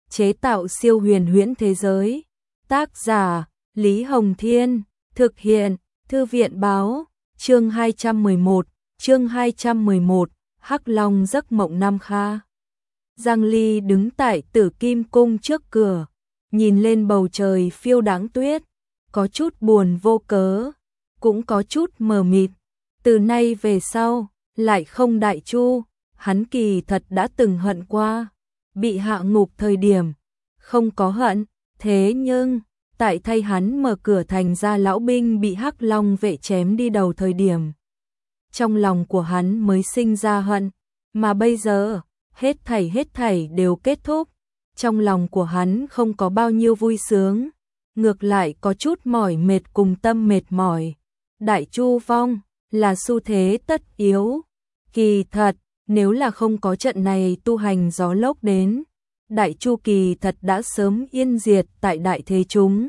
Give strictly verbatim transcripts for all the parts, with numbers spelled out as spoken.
chế tạo siêu huyền huyễn thế giới. Tác giả Lý Hồng Thiên, thực hiện Thư viện Báo. Chương hai trăm mười một, chương hai trăm mười một, Hắc Long giấc mộng Nam Kha. Giang Ly đứng tại Tử Kim Cung trước cửa, nhìn lên bầu trời phiêu đãng tuyết, có chút buồn vô cớ, cũng có chút mờ mịt. Từ nay về sau, lại không Đại Chu, hắn kỳ thật đã từng hận qua, bị hạ ngục thời điểm, không có hận, thế nhưng, tại thay hắn mở cửa thành ra lão binh bị Hắc Long vệ chém đi đầu thời điểm. Trong lòng của hắn mới sinh ra hận, mà bây giờ, hết thảy hết thảy đều kết thúc, trong lòng của hắn không có bao nhiêu vui sướng, ngược lại có chút mỏi mệt cùng tâm mệt mỏi. Đại Chu vong, là xu thế tất yếu. Kỳ thật, nếu là không có trận này tu hành gió lốc đến, Đại Chu kỳ thật đã sớm yên diệt tại đại thế chúng.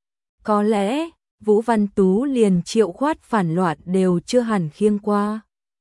Có lẽ, Vũ Văn Tú liền Triệu Khoát phản loạn đều chưa hẳn khiêng qua.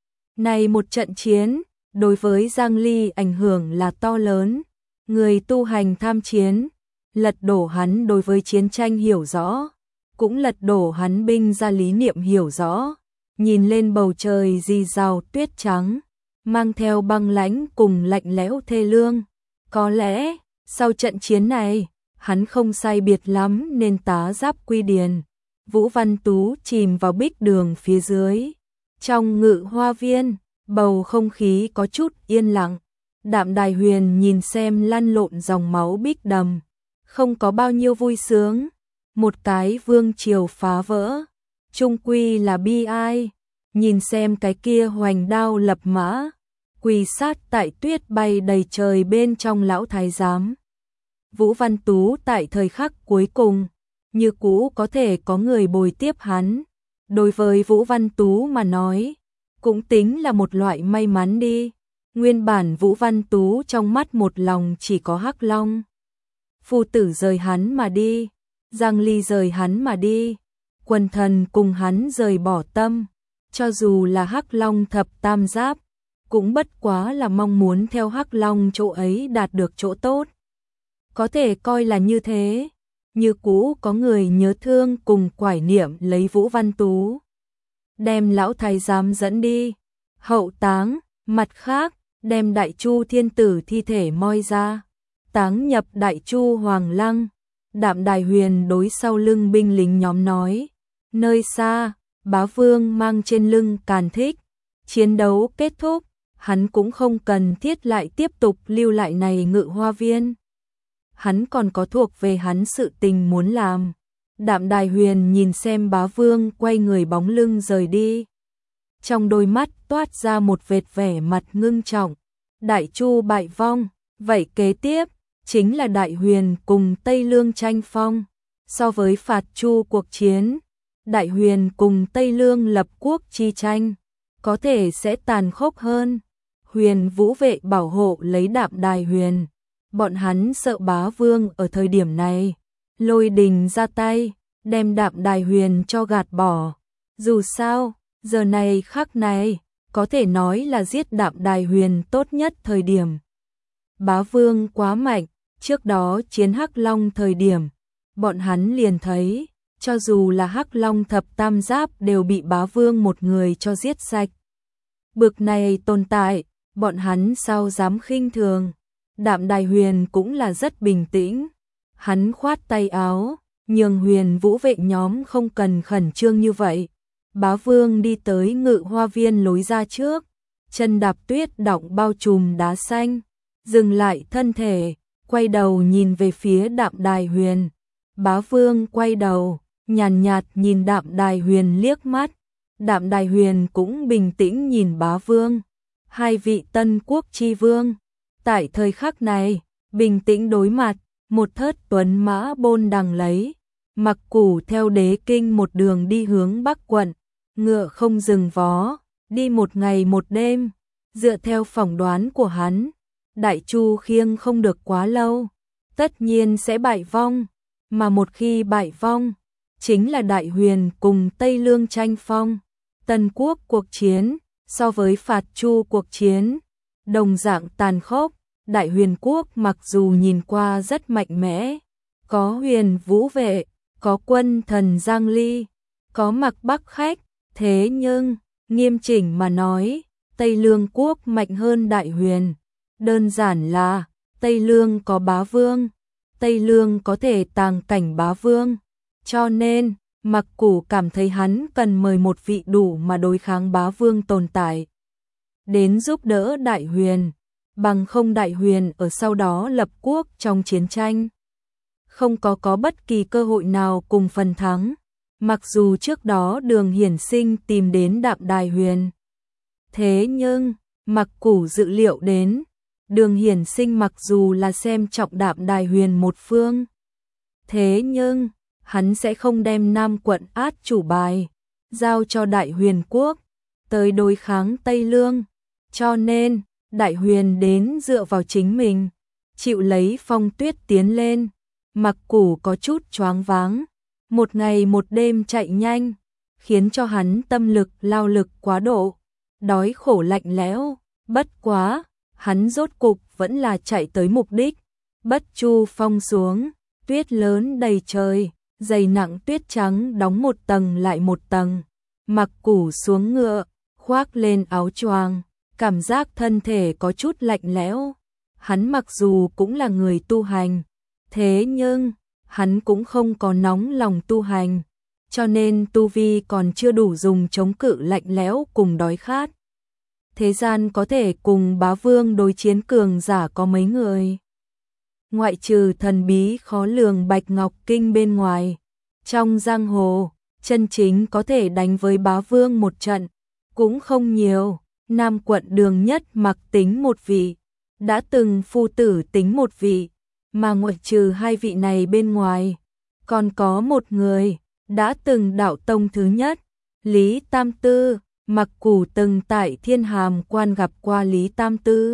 Này một trận chiến, đối với Giang Ly ảnh hưởng là to lớn, người tu hành tham chiến, lật đổ hắn đối với chiến tranh hiểu rõ, cũng lật đổ hắn binh ra lý niệm hiểu rõ, nhìn lên bầu trời rì rào tuyết trắng, mang theo băng lãnh cùng lạnh lẽo thê lương. Có lẽ, sau trận chiến này, hắn không sai biệt lắm nên tá giáp quy điền. Vũ Văn Tú chìm vào bích đường phía dưới. Trong Ngự Hoa Viên, bầu không khí có chút yên lặng. Đạm Đài Huyền nhìn xem lăn lộn dòng máu bích đầm, không có bao nhiêu vui sướng. Một cái vương triều phá vỡ, chung quy là bi ai. Nhìn xem cái kia hoành đao lập mã, quỳ sát tại tuyết bay đầy trời bên trong lão thái giám. Vũ Văn Tú tại thời khắc cuối cùng, như cũ có thể có người bồi tiếp hắn. Đối với Vũ Văn Tú mà nói, cũng tính là một loại may mắn đi. Nguyên bản Vũ Văn Tú trong mắt một lòng chỉ có Hắc Long. Phu tử rời hắn mà đi, Giang Ly rời hắn mà đi, quần thần cùng hắn rời bỏ tâm. Cho dù là Hắc Long thập tam giáp, cũng bất quá là mong muốn theo Hắc Long chỗ ấy đạt được chỗ tốt. Có thể coi là như thế, như cũ có người nhớ thương cùng quải niệm lấy Vũ Văn Tú. Đem lão thái giám dẫn đi, hậu táng, mặt khác, đem Đại Chu thiên tử thi thể moi ra, táng nhập Đại Chu Hoàng Lăng. Đạm Đài Huyền đối sau lưng binh lính nhóm nói, nơi xa, Bá Vương mang trên lưng càn thích, chiến đấu kết thúc, hắn cũng không cần thiết lại tiếp tục lưu lại này Ngự Hoa Viên. Hắn còn có thuộc về hắn sự tình muốn làm. Đạm Đài Huyền nhìn xem Bá Vương quay người bóng lưng rời đi. Trong đôi mắt toát ra một vệt vẻ mặt ngưng trọng. Đại Chu bại vong, vậy kế tiếp, chính là Đại Huyền cùng Tây Lương tranh phong. So với phạt Chu cuộc chiến, Đại Huyền cùng Tây Lương lập quốc chi tranh, có thể sẽ tàn khốc hơn. Huyền Vũ vệ bảo hộ lấy Đạm Đài Huyền. Bọn hắn sợ Bá Vương ở thời điểm này, lôi đình ra tay, đem Đạm Đài Huyền cho gạt bỏ. Dù sao, giờ này khắc này, có thể nói là giết Đạm Đài Huyền tốt nhất thời điểm. Bá Vương quá mạnh, trước đó chiến Hắc Long thời điểm, bọn hắn liền thấy, cho dù là Hắc Long thập tam giáp đều bị Bá Vương một người cho giết sạch. Bực này tồn tại, bọn hắn sao dám khinh thường. Đạm Đài Huyền cũng là rất bình tĩnh. Hắn khoát tay áo, nhường Huyền Vũ vệ nhóm không cần khẩn trương như vậy. Bá Vương đi tới Ngự Hoa Viên lối ra trước, chân đạp tuyết đọng bao trùm đá xanh, dừng lại thân thể, quay đầu nhìn về phía Đạm Đài Huyền. Bá Vương quay đầu, nhàn nhạt nhìn Đạm Đài Huyền liếc mắt. Đạm Đài Huyền cũng bình tĩnh nhìn Bá Vương. Hai vị tân quốc chi vương, tại thời khắc này, bình tĩnh đối mặt, một thớt tuấn mã bôn đằng lấy, mặc củ theo đế kinh một đường đi hướng Bắc quận, ngựa không dừng vó, đi một ngày một đêm. Dựa theo phỏng đoán của hắn, Đại Chu khiêng không được quá lâu, tất nhiên sẽ bại vong, mà một khi bại vong, chính là Đại Huyền cùng Tây Lương tranh phong. Tân quốc cuộc chiến, so với phạt Chu cuộc chiến, đồng dạng tàn khốc. Đại Huyền quốc mặc dù nhìn qua rất mạnh mẽ, có Huyền Vũ vệ, có quân thần Giang Ly, có Mạc Bắc khách, thế nhưng, nghiêm chỉnh mà nói, Tây Lương quốc mạnh hơn Đại Huyền. Đơn giản là, Tây Lương có bá vương, Tây Lương có thể tàng cảnh bá vương, cho nên, Mặc Củ cảm thấy hắn cần mời một vị đủ mà đối kháng bá vương tồn tại đến giúp đỡ Đại Huyền, bằng không Đại Huyền ở sau đó lập quốc trong chiến tranh không có có bất kỳ cơ hội nào cùng phần thắng. Mặc dù trước đó Đường Hiển Sinh tìm đến Đạm Đài Huyền, thế nhưng Mặc Củ dự liệu đến, Đường Hiển Sinh mặc dù là xem trọng Đạm Đài Huyền một phương, thế nhưng hắn sẽ không đem Nam quận át chủ bài giao cho Đại Huyền quốc tới đối kháng Tây Lương, cho nên Đại Huyền đến dựa vào chính mình, chịu lấy Phong Tuyết tiến lên. Mặc Củ có chút choáng váng, một ngày một đêm chạy nhanh, khiến cho hắn tâm lực lao lực quá độ, đói khổ lạnh lẽo, bất quá, hắn rốt cục vẫn là chạy tới mục đích. Bất Chu Phong xuống, tuyết lớn đầy trời, dày nặng tuyết trắng đóng một tầng lại một tầng. Mặc Củ xuống ngựa, khoác lên áo choàng, cảm giác thân thể có chút lạnh lẽo. Hắn mặc dù cũng là người tu hành, thế nhưng hắn cũng không có nóng lòng tu hành, cho nên tu vi còn chưa đủ dùng chống cự lạnh lẽo cùng đói khát. Thế gian có thể cùng bá vương đối chiến cường giả có mấy người? Ngoại trừ thần bí khó lường Bạch Ngọc Kinh bên ngoài, trong giang hồ, chân chính có thể đánh với bá vương một trận, cũng không nhiều. Nam quận Đường Nhất Mặc tính một vị, đã từng phu tử tính một vị, mà ngoại trừ hai vị này bên ngoài, còn có một người, đã từng đạo tông thứ nhất, Lý Tam Tư. Mặc Củ từng tại Thiên Hàm Quan gặp qua Lý Tam Tư.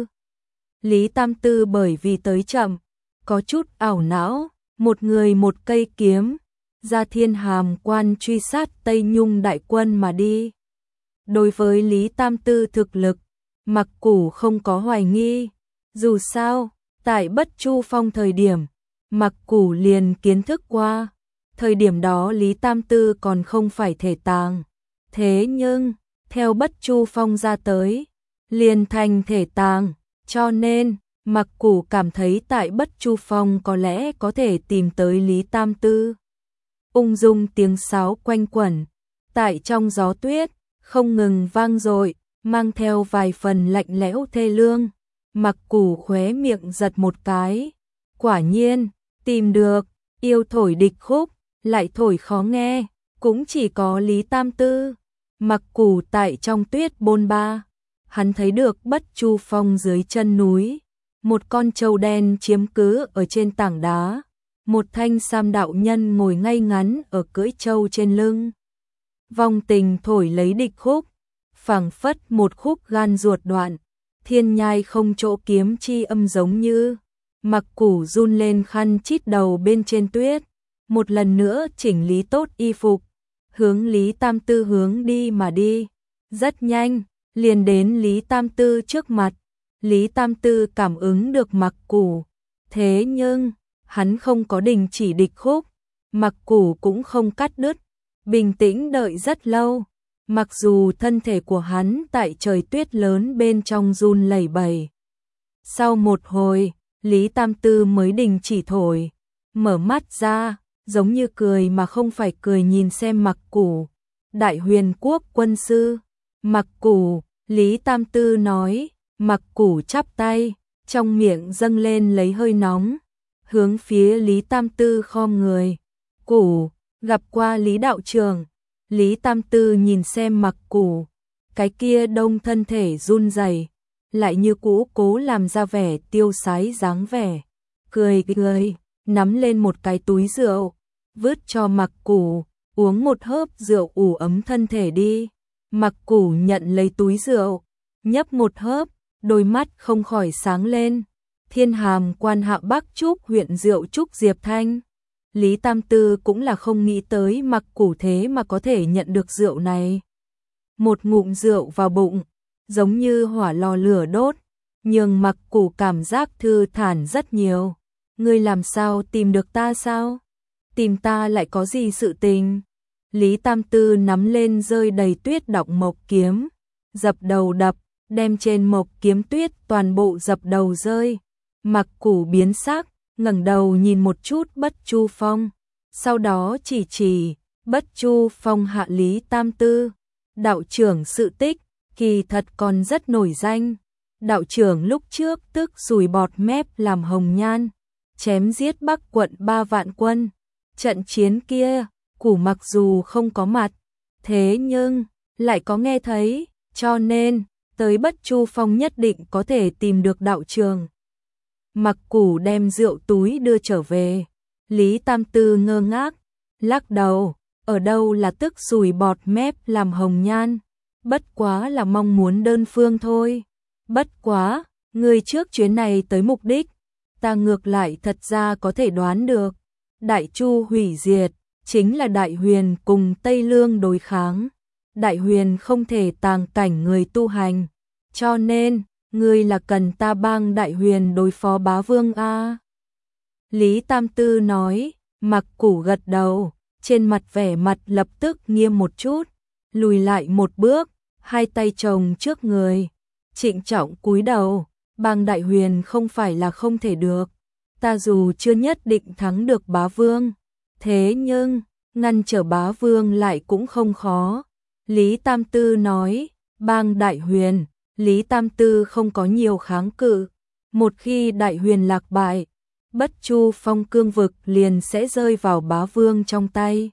Lý Tam Tư bởi vì tới chậm, có chút ảo não, một người một cây kiếm, ra Thiên Hàm Quan truy sát Tây Nhung đại quân mà đi. Đối với Lý Tam Tư thực lực, Mặc Củ không có hoài nghi, dù sao, tại Bất Chu Phong thời điểm, Mặc Củ liền kiến thức qua, thời điểm đó Lý Tam Tư còn không phải thể tàng, thế nhưng theo Bất Chu Phong ra tới, liền thành thể tàng, cho nên Mặc Củ cảm thấy tại Bất Chu Phong có lẽ có thể tìm tới Lý Tam Tư. Ung dung tiếng sáo quanh quẩn, tại trong gió tuyết, không ngừng vang dội, mang theo vài phần lạnh lẽo thê lương. Mặc Củ khóe miệng giật một cái, quả nhiên, tìm được, yêu thổi địch khúc, lại thổi khó nghe, cũng chỉ có Lý Tam Tư. Mặc Củ tại trong tuyết bôn ba, hắn thấy được Bất Chu Phong dưới chân núi, một con trâu đen chiếm cứ ở trên tảng đá, một thanh sam đạo nhân ngồi ngay ngắn ở cưỡi trâu trên lưng. Vong tình thổi lấy địch khúc, phảng phất một khúc gan ruột đoạn, thiên nhai không chỗ kiếm chi âm giống như. Mặc Củ run lên khăn chít đầu bên trên tuyết, một lần nữa chỉnh lý tốt y phục, hướng Lý Tam Tư hướng đi mà đi. Rất nhanh, liền đến Lý Tam Tư trước mặt. Lý Tam Tư cảm ứng được Mặc Củ, thế nhưng hắn không có đình chỉ địch khúc, Mặc Củ cũng không cắt đứt, bình tĩnh đợi rất lâu. Mặc dù thân thể của hắn tại trời tuyết lớn bên trong run lẩy bẩy. Sau một hồi, Lý Tam Tư mới đình chỉ thổi, mở mắt ra, giống như cười mà không phải cười nhìn xem Mặc Củ. Đại Huyền quốc quân sư, Mặc Củ, Lý Tam Tư nói. Mặc Củ chắp tay, trong miệng dâng lên lấy hơi nóng, hướng phía Lý Tam Tư khom người. Củ, gặp qua Lý đạo trưởng. Lý Tam Tư nhìn xem Mặc Củ, cái kia đông thân thể run rẩy, lại như cũ cố làm ra vẻ tiêu sái dáng vẻ, cười cười, nắm lên một cái túi rượu, vứt cho Mặc Củ, uống một hớp rượu ủ ấm thân thể đi. Mặc Củ nhận lấy túi rượu, nhấp một hớp, đôi mắt không khỏi sáng lên. Thiên Hàm Quan hạ Bắc Trúc huyện rượu Trúc Diệp Thanh. Lý Tam Tư cũng là không nghĩ tới Mặc Củ thế mà có thể nhận được rượu này. Một ngụm rượu vào bụng, giống như hỏa lò lửa đốt, nhường Mặc Củ cảm giác thư thản rất nhiều. Ngươi làm sao tìm được ta sao? Tìm ta lại có gì sự tình? Lý Tam Tư nắm lên rơi đầy tuyết đọng mộc kiếm, dập đầu đập, đem trên mộc kiếm tuyết toàn bộ dập đầu rơi. Mặc Củ biến sắc, ngẩng đầu nhìn một chút Bất Chu Phong, sau đó chỉ chỉ Bất Chu Phong hạ Lý Tam Tư. Đạo trưởng sự tích, kỳ thật còn rất nổi danh. Đạo trưởng lúc trước tức sùi bọt mép làm hồng nhan, chém giết Bắc quận ba vạn quân. Trận chiến kia, Củ mặc dù không có mặt, thế nhưng lại có nghe thấy, cho nên tới Bất Chu Phong nhất định có thể tìm được đạo trường. Mặc Củ đem rượu túi đưa trở về. Lý Tam Tư ngơ ngác, lắc đầu, ở đâu là tức sùi bọt mép làm hồng nhan, bất quá là mong muốn đơn phương thôi. Bất quá, người trước chuyến này tới mục đích, ta ngược lại thật ra có thể đoán được. Đại Chu hủy diệt, chính là Đại Huyền cùng Tây Lương đối kháng. Đại Huyền không thể tàng cảnh người tu hành, cho nên, ngươi là cần ta bang Đại Huyền đối phó bá vương a? Lý Tam Tư nói. Mặc Củ gật đầu, trên mặt vẻ mặt lập tức nghiêm một chút, lùi lại một bước, hai tay chồng trước người, trịnh trọng cúi đầu. Bang Đại Huyền không phải là không thể được, ta dù chưa nhất định thắng được bá vương, thế nhưng ngăn trở bá vương lại cũng không khó. Lý Tam Tư nói. Bang Đại Huyền, Lý Tam Tư không có nhiều kháng cự. Một khi Đại Huyền lạc bại, Bất Chu Phong cương vực liền sẽ rơi vào bá vương trong tay.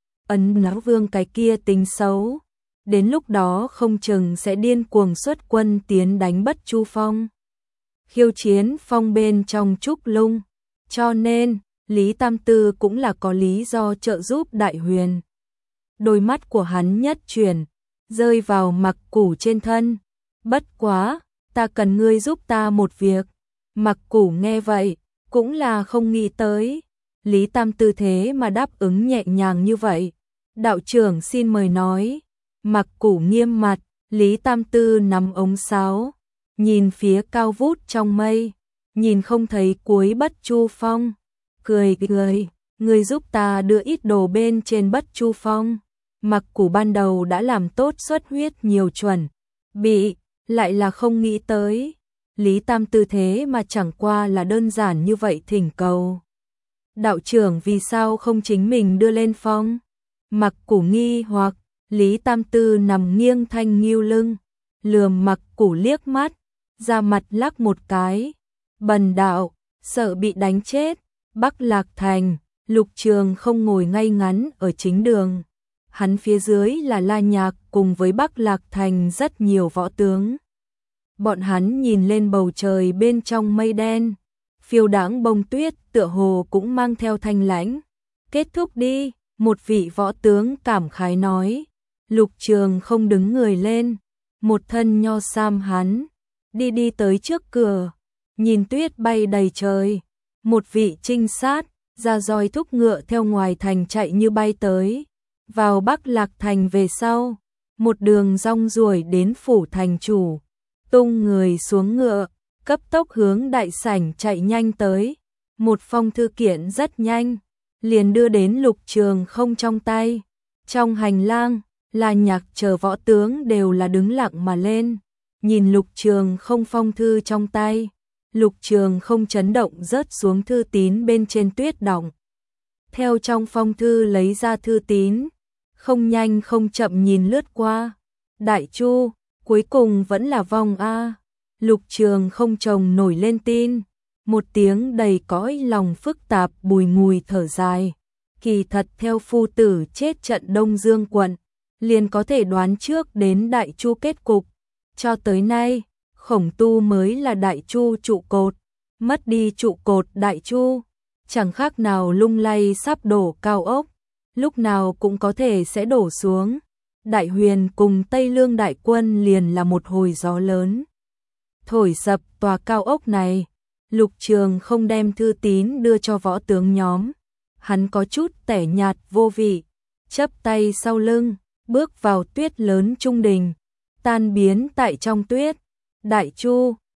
Ấn Bá Vương cái kia tính xấu, đến lúc đó không chừng sẽ điên cuồng xuất quân tiến đánh Bất Chu Phong, khiêu chiến phong bên trong trúc lung. Cho nên, Lý Tam Tư cũng là có lý do trợ giúp Đại Huyền. Đôi mắt của hắn nhất chuyển, rơi vào Mặc Củ trên thân. Bất quá, ta cần ngươi giúp ta một việc. Mặc Củ nghe vậy, cũng là không nghĩ tới. Lý Tam Tư thế mà đáp ứng nhẹ nhàng như vậy. Đạo trưởng xin mời nói. Mặc Củ nghiêm mặt, Lý Tam Tư nắm ống sáo, nhìn phía cao vút trong mây, nhìn không thấy cuối Bất Chu Phong, cười cười, ngươi giúp ta đưa ít đồ bên trên Bất Chu Phong. Mặc Củ ban đầu đã làm tốt xuất huyết nhiều chuẩn bị, lại là không nghĩ tới Lý Tam Tư thế mà chẳng qua là đơn giản như vậy thỉnh cầu. Đạo trưởng vì sao không chính mình đưa lên phong? Mặc Củ nghi hoặc. Lý Tam Tư nằm nghiêng thanh nghiêu lưng, lườm Mặc Củ liếc mắt, ra mặt lắc một cái. Bần đạo, sợ bị đánh chết. Bắc Lạc Thành, Lục Trường không ngồi ngay ngắn ở chính đường. Hắn phía dưới là La Nhạc cùng với Bắc Lạc Thành rất nhiều võ tướng. Bọn hắn nhìn lên bầu trời bên trong mây đen, phiêu đãng bông tuyết tựa hồ cũng mang theo thanh lãnh. Kết thúc đi, một vị võ tướng cảm khái nói. Lục Trường không đứng người lên, một thân nho sam hắn, đi đi tới trước cửa, nhìn tuyết bay đầy trời. Một vị trinh sát, ra roi thúc ngựa theo ngoài thành chạy như bay tới. Vào Bắc Lạc Thành về sau, một đường rong ruổi đến phủ thành chủ, tung người xuống ngựa, cấp tốc hướng đại sảnh chạy nhanh tới. Một phong thư kiện rất nhanh, liền đưa đến Lục Trường không trong tay. Trong hành lang, La Nhạc chờ võ tướng đều là đứng lặng mà lên, nhìn Lục Trường không phong thư trong tay. Lục Trường không chấn động rớt xuống thư tín bên trên tuyết đọng. Theo trong phong thư lấy ra thư tín, không nhanh không chậm nhìn lướt qua. Đại Chu, cuối cùng vẫn là vong a. Lục Trường không trồng nổi lên tin, một tiếng đầy cõi lòng phức tạp bùi ngùi thở dài. Kỳ thật theo phu tử chết trận Đông Dương quận, liền có thể đoán trước đến Đại Chu kết cục. Cho tới nay, Khổng Tu mới là Đại Chu trụ cột, mất đi trụ cột Đại Chu, chẳng khác nào lung lay sắp đổ cao ốc, lúc nào cũng có thể sẽ đổ xuống. Đại Huyền cùng Tây Lương đại quân liền là một hồi gió lớn, thổi sập tòa cao ốc này. Lục Trường không đem thư tín đưa cho võ tướng nhóm, hắn có chút tẻ nhạt vô vị, chắp tay sau lưng, bước vào tuyết lớn trung đình, tan biến tại trong tuyết. Đại Chu,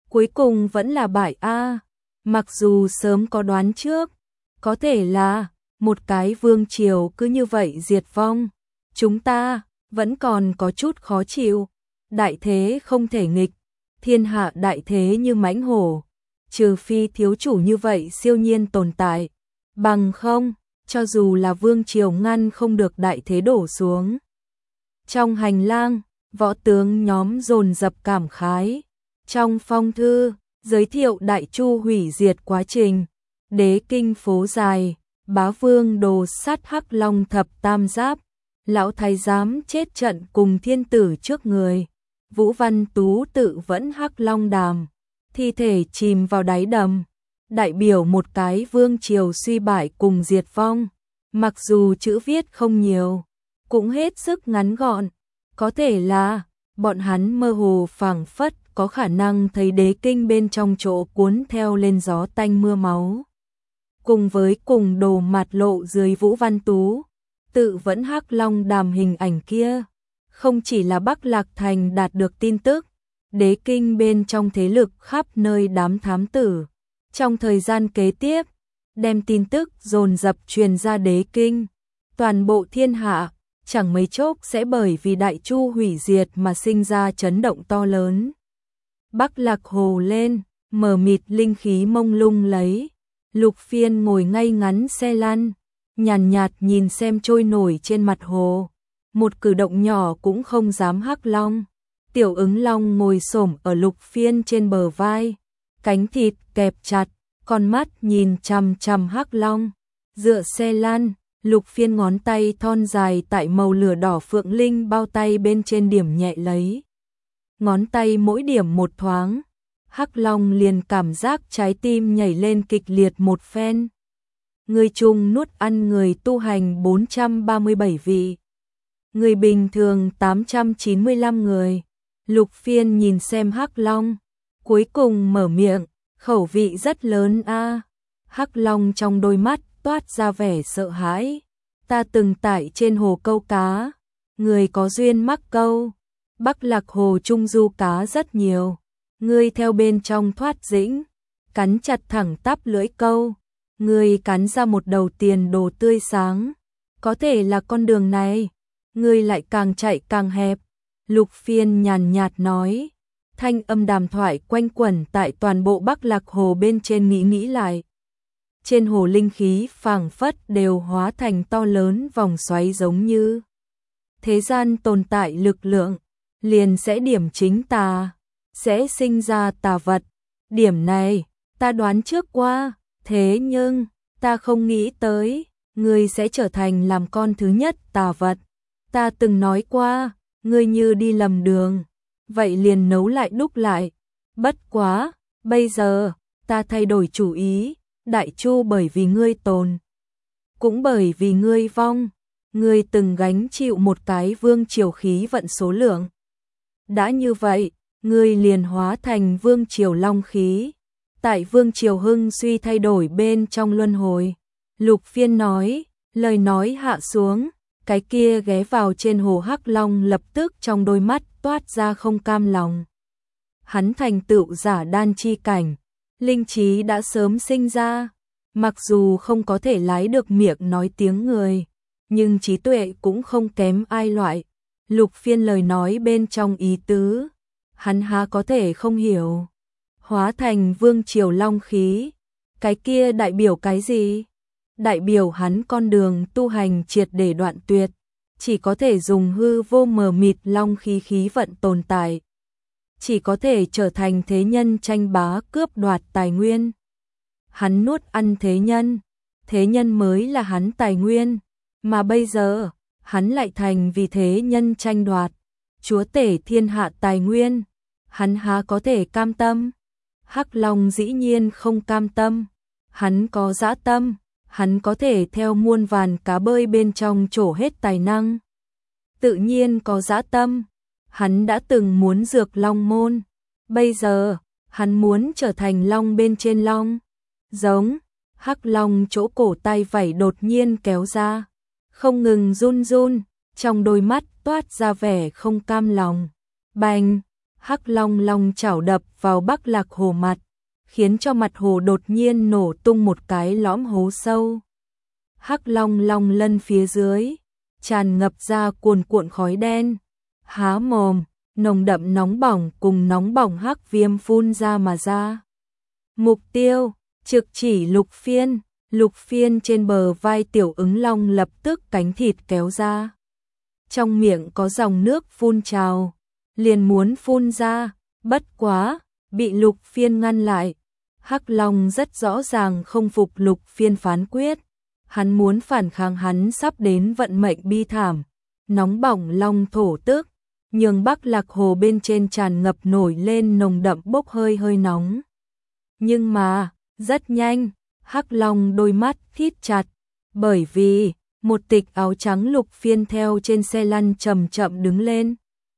cuối cùng vẫn là bại a. Mặc dù sớm có đoán trước, có thể là một cái vương triều cứ như vậy diệt vong, chúng ta vẫn còn có chút khó chịu. Đại thế không thể nghịch, thiên hạ đại thế như mãnh hổ, trừ phi thiếu chủ như vậy siêu nhiên tồn tại, bằng không, cho dù là vương triều ngăn không được đại thế đổ xuống. Trong hành lang, võ tướng nhóm dồn dập cảm khái. Trong phong thư, giới thiệu Đại Chu hủy diệt quá trình, đế kinh phố dài, bá vương đồ sát hắc long thập tam giáp, lão thái giám chết trận cùng thiên tử trước người, Vũ Văn Tú tự vẫn hắc long đàm, thi thể chìm vào đáy đầm, đại biểu một cái vương triều suy bại cùng diệt vong. Mặc dù chữ viết không nhiều, cũng hết sức ngắn gọn, có thể là bọn hắn mơ hồ phảng phất có khả năng thấy đế kinh bên trong chỗ cuốn theo lên gió tanh mưa máu. Cùng với cùng đồ mặt lộ dưới Vũ Văn Tú, tự vẫn hắc long đàm hình ảnh kia, không chỉ là Bắc Lạc Thành đạt được tin tức, đế kinh bên trong thế lực khắp nơi đám thám tử. Trong thời gian kế tiếp, đem tin tức dồn dập truyền ra đế kinh, toàn bộ thiên hạ, chẳng mấy chốc sẽ bởi vì Đại Chu hủy diệt mà sinh ra chấn động to lớn. Bắc Lạc Hồ lên, mờ mịt linh khí mông lung lấy, Lục Phiên ngồi ngay ngắn xe lăn, nhàn nhạt, nhạt nhìn xem trôi nổi trên mặt hồ, một cử động nhỏ cũng không dám hắc long. Tiểu ứng long ngồi xổm ở Lục Phiên trên bờ vai, cánh thịt kẹp chặt, con mắt nhìn chằm chằm hắc long. Dựa xe lăn, Lục Phiên ngón tay thon dài tại màu lửa đỏ phượng linh bao tay bên trên điểm nhẹ lấy. Ngón tay mỗi điểm một thoáng, hắc long liền cảm giác trái tim nhảy lên kịch liệt một phen. Người chung nuốt ăn người tu hành bốn trăm ba mươi bảy vị, người bình thường tám trăm chín mươi lăm người. Lục Phiên nhìn xem hắc long, cuối cùng mở miệng, khẩu vị rất lớn a. Hắc long trong đôi mắt toát ra vẻ sợ hãi. Ta từng tại trên hồ câu cá, người có duyên mắc câu, Bắc Lạc Hồ trung du cá rất nhiều, ngươi theo bên trong thoát dĩnh, cắn chặt thẳng tắp lưỡi câu, ngươi cắn ra một đầu tiền đồ tươi sáng, có thể là con đường này, ngươi lại càng chạy càng hẹp. Lục Phiên nhàn nhạt nói, thanh âm đàm thoại quanh quẩn tại toàn bộ Bắc Lạc Hồ bên trên. Nghĩ nghĩ lại, trên hồ linh khí phảng phất đều hóa thành to lớn vòng xoáy, giống như thế gian tồn tại lực lượng, liền sẽ điểm chính tà, sẽ sinh ra tà vật. Điểm này, ta đoán trước qua, thế nhưng, ta không nghĩ tới, ngươi sẽ trở thành làm con thứ nhất tà vật. Ta từng nói qua, ngươi như đi lầm đường, vậy liền nấu lại đúc lại. Bất quá, bây giờ, ta thay đổi chủ ý, Đại Chu bởi vì ngươi tồn, cũng bởi vì ngươi vong, ngươi từng gánh chịu một cái vương triều khí vận số lượng. Đã như vậy, ngươi liền hóa thành vương triều long khí, tại vương triều hưng suy thay đổi bên trong luân hồi. Lục Phiên nói, lời nói hạ xuống, cái kia ghé vào trên hồ hắc long lập tức trong đôi mắt toát ra không cam lòng. Hắn thành tựu giả đan chi cảnh, linh trí đã sớm sinh ra, mặc dù không có thể lái được miệng nói tiếng người, nhưng trí tuệ cũng không kém ai loại. Lục Phiên lời nói bên trong ý tứ, hắn há có thể không hiểu. Hóa thành vương triều long khí, cái kia đại biểu cái gì? Đại biểu hắn con đường tu hành triệt để đoạn tuyệt, chỉ có thể dùng hư vô mờ mịt long khí khí vận tồn tại, chỉ có thể trở thành thế nhân tranh bá cướp đoạt tài nguyên. Hắn nuốt ăn thế nhân, thế nhân mới là hắn tài nguyên, mà bây giờ, hắn lại thành vì thế nhân tranh đoạt, chúa tể thiên hạ tài nguyên, hắn há có thể cam tâm? Hắc Long dĩ nhiên không cam tâm, hắn có dã tâm, hắn có thể theo muôn vàn cá bơi bên trong trổ hết tài năng. Tự nhiên có dã tâm, hắn đã từng muốn dược long môn, bây giờ, hắn muốn trở thành long bên trên long. Giống, Hắc Long chỗ cổ tay vảy đột nhiên kéo ra, không ngừng run run, trong đôi mắt toát ra vẻ không cam lòng. Bành, Hắc Long long chảo đập vào Bắc Lạc Hồ mặt, khiến cho mặt hồ đột nhiên nổ tung một cái lõm hố sâu. Hắc Long long lân phía dưới, tràn ngập ra cuồn cuộn khói đen, há mồm, nồng đậm nóng bỏng cùng nóng bỏng hắc viêm phun ra mà ra. Mục tiêu, trực chỉ Lục Phiên, Lục Phiên trên bờ vai Tiểu Ứng Long lập tức cánh thịt kéo ra. Trong miệng có dòng nước phun trào, liền muốn phun ra, bất quá, bị Lục Phiên ngăn lại. Hắc Long rất rõ ràng không phục Lục Phiên phán quyết, hắn muốn phản kháng, hắn sắp đến vận mệnh bi thảm, nóng bỏng long thổ tức, nhường Bắc Lạc Hồ bên trên tràn ngập nổi lên nồng đậm bốc hơi hơi nóng. Nhưng mà, rất nhanh, Hắc Long đôi mắt thít chặt, bởi vì một tịch áo trắng Lục Phiên theo trên xe lăn chậm chậm đứng lên.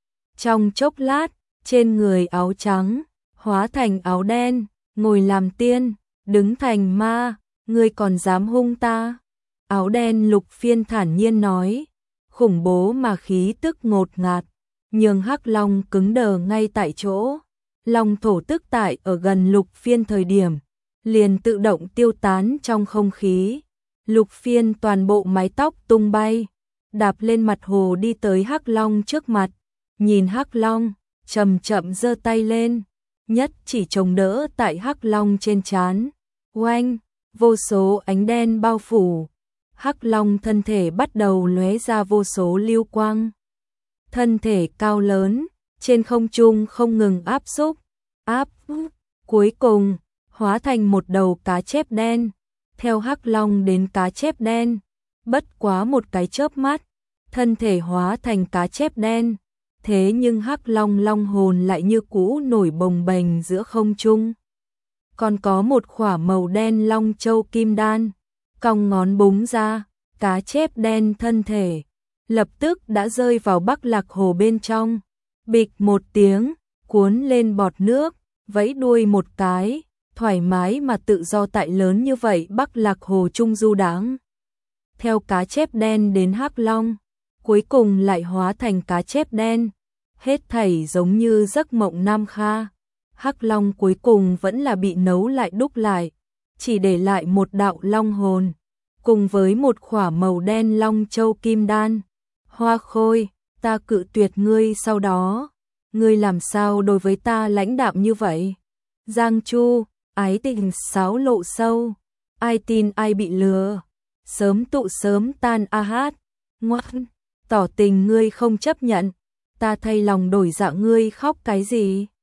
Trong chốc lát, trên người áo trắng hóa thành áo đen, ngồi làm tiên, đứng thành ma, ngươi còn dám hung ta? Áo đen Lục Phiên thản nhiên nói, khủng bố mà khí tức ngột ngạt, nhường Hắc Long cứng đờ ngay tại chỗ. Long thổ tức tại ở gần Lục Phiên thời điểm, liền tự động tiêu tán trong không khí. Lục Phiên toàn bộ mái tóc tung bay, đạp lên mặt hồ đi tới Hắc Long trước mặt, nhìn Hắc Long, chậm chậm giơ tay lên, nhất chỉ chống đỡ tại Hắc Long trên trán. Oanh, vô số ánh đen bao phủ, Hắc Long thân thể bắt đầu lóe ra vô số lưu quang. Thân thể cao lớn, trên không trung không ngừng áp xúc, áp, cuối cùng hóa thành một đầu cá chép đen, theo Hắc Long đến cá chép đen, bất quá một cái chớp mắt, thân thể hóa thành cá chép đen, thế nhưng Hắc Long long hồn lại như cũ nổi bồng bềnh giữa không trung. Còn có một khỏa màu đen long châu kim đan, cong ngón búng ra, cá chép đen thân thể lập tức đã rơi vào Bắc Lạc Hồ bên trong, bịch một tiếng, cuốn lên bọt nước, vẫy đuôi một cái, thoải mái mà tự do tại lớn như vậy Bắc Lạc Hồ trung du đãng. Theo cá chép đen đến Hắc Long, cuối cùng lại hóa thành cá chép đen, hết thảy giống như giấc mộng Nam Kha. Hắc Long cuối cùng vẫn là bị nấu lại đúc lại, chỉ để lại một đạo long hồn, cùng với một khỏa màu đen long châu kim đan. Hoa Khôi, ta cự tuyệt ngươi sau đó, ngươi làm sao đối với ta lãnh đạm như vậy? Giang Chu, ái tình sáo lộ sâu, ai tin ai bị lừa, sớm tụ sớm tan a hát, ngoan, tỏ tình ngươi không chấp nhận, ta thay lòng đổi dạ ngươi khóc cái gì?